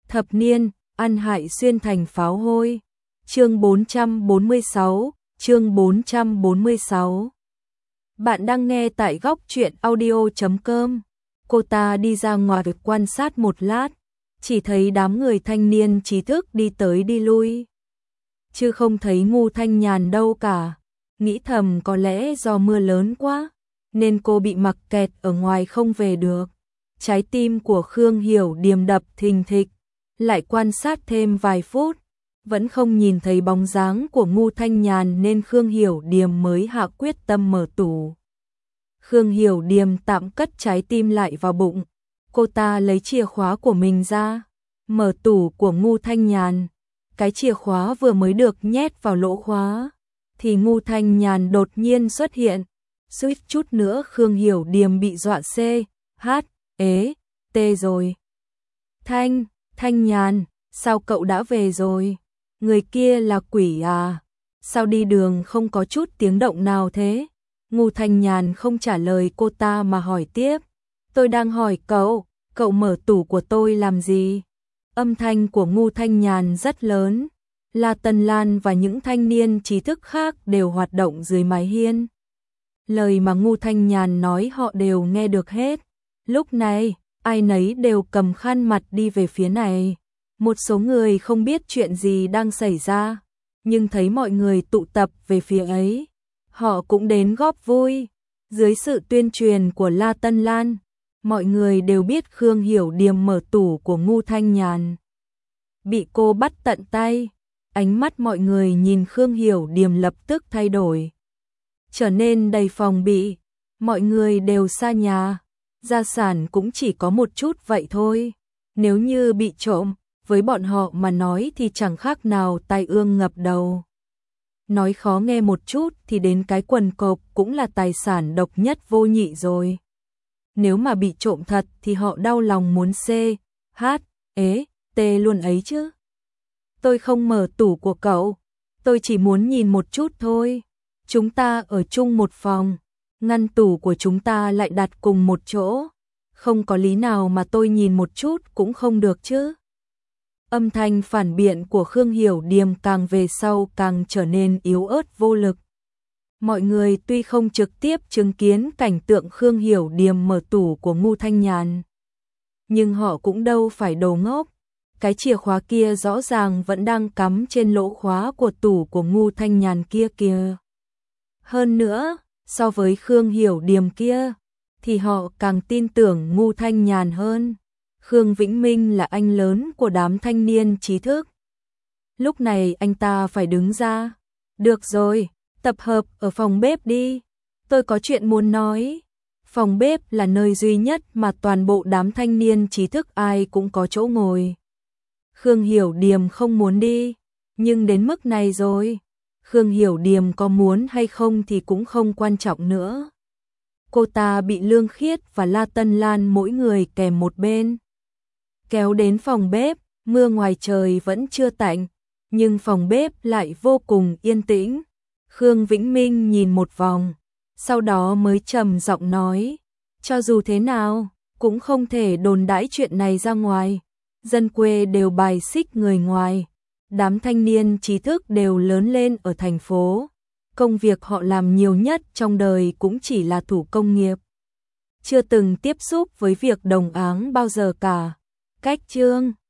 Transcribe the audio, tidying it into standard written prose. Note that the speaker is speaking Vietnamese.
Thập niên, ăn hại xuyên thành pháo hôi. Chương 446, chương 446. Bạn đang nghe tại góc truyện audio.com. Cô ta đi ra ngoài quan sát một lát, chỉ thấy đám người thanh niên trí thức đi tới đi lui, chứ không thấy Ngu Thanh Nhàn đâu cả. Nghĩ thầm có lẽ do mưa lớn quá, nên cô bị mắc kẹt ở ngoài không về được. Trái tim của Khương Hiểu Điềm đập thình thịch, lại quan sát thêm vài phút, vẫn không nhìn thấy bóng dáng của Ngu Thanh Nhàn nên Khương Hiểu Điềm mới hạ quyết tâm mở tủ. Khương Hiểu Điềm tạm cất trái tim lại vào bụng, cô ta lấy chìa khóa của mình ra, mở tủ của Ngu Thanh Nhàn. Cái chìa khóa vừa mới được nhét vào lỗ khóa, thì Ngu Thanh Nhàn đột nhiên xuất hiện. Suýt chút nữa Khương Hiểu Điềm bị dọa tê rồi. Thanh Nhàn, sao cậu đã về rồi? Người kia là quỷ à? Sao đi đường không có chút tiếng động nào thế? Ngu Thanh Nhàn không trả lời cô ta mà hỏi tiếp. Tôi đang hỏi cậu mở tủ của tôi làm gì? Âm thanh của Ngu Thanh Nhàn rất lớn. La Tân Lan và những thanh niên trí thức khác đều hoạt động dưới mái hiên. Lời mà Ngu Thanh Nhàn nói họ đều nghe được hết. Lúc này, ai nấy đều cầm khăn mặt đi về phía này. Một số người không biết chuyện gì đang xảy ra, nhưng thấy mọi người tụ tập về phía ấy, họ cũng đến góp vui. Dưới sự tuyên truyền của La Tân Lan, mọi người đều biết Khương Hiểu Điềm mở tủ của Ngu Thanh Nhàn. Bị cô bắt tận tay, ánh mắt mọi người nhìn Khương Hiểu Điềm lập tức thay đổi, trở nên đầy phòng bị. Mọi người đều xa nhà, gia sản cũng chỉ có một chút vậy thôi. Nếu như bị trộm, với bọn họ mà nói thì chẳng khác nào tai ương ngập đầu. Nói khó nghe một chút thì đến cái quần cộc cũng là tài sản độc nhất vô nhị rồi. Nếu mà bị trộm thật thì họ đau lòng muốn tê luôn ấy chứ. Tôi không mở tủ của cậu, tôi chỉ muốn nhìn một chút thôi. Chúng ta ở chung một phòng, ngăn tủ của chúng ta lại đặt cùng một chỗ, không có lý nào mà tôi nhìn một chút cũng không được chứ. Âm thanh phản biện của Khương Hiểu Điềm càng về sau càng trở nên yếu ớt vô lực. Mọi người tuy không trực tiếp chứng kiến cảnh tượng Khương Hiểu Điềm mở tủ của Ngu Thanh Nhàn, nhưng họ cũng đâu phải đồ ngốc. Cái chìa khóa kia rõ ràng vẫn đang cắm trên lỗ khóa của tủ của Ngu Thanh Nhàn kia kìa. Hơn nữa, so với Khương Hiểu Điềm kia, thì họ càng tin tưởng Ngu Thanh Nhàn hơn. Khương Vĩnh Minh là anh lớn của đám thanh niên trí thức. Lúc này anh ta phải đứng ra. Được rồi, tập hợp ở phòng bếp đi. Tôi có chuyện muốn nói. Phòng bếp là nơi duy nhất mà toàn bộ đám thanh niên trí thức ai cũng có chỗ ngồi. Khương Hiểu Điềm không muốn đi, nhưng đến mức này rồi, Khương Hiểu Điềm có muốn hay không thì cũng không quan trọng nữa. Cô ta bị Lương Khiết và La Tân Lan mỗi người kèm một bên, kéo đến phòng bếp. Mưa ngoài trời vẫn chưa tạnh, nhưng phòng bếp lại vô cùng yên tĩnh. Khương Vĩnh Minh nhìn một vòng, sau đó mới trầm giọng nói, cho dù thế nào, cũng không thể đồn đãi chuyện này ra ngoài. Dân quê đều bài xích người ngoài. Đám thanh niên trí thức đều lớn lên ở thành phố. Công việc họ làm nhiều nhất trong đời cũng chỉ là thủ công nghiệp, chưa từng tiếp xúc với việc đồng áng bao giờ cả. Cách chương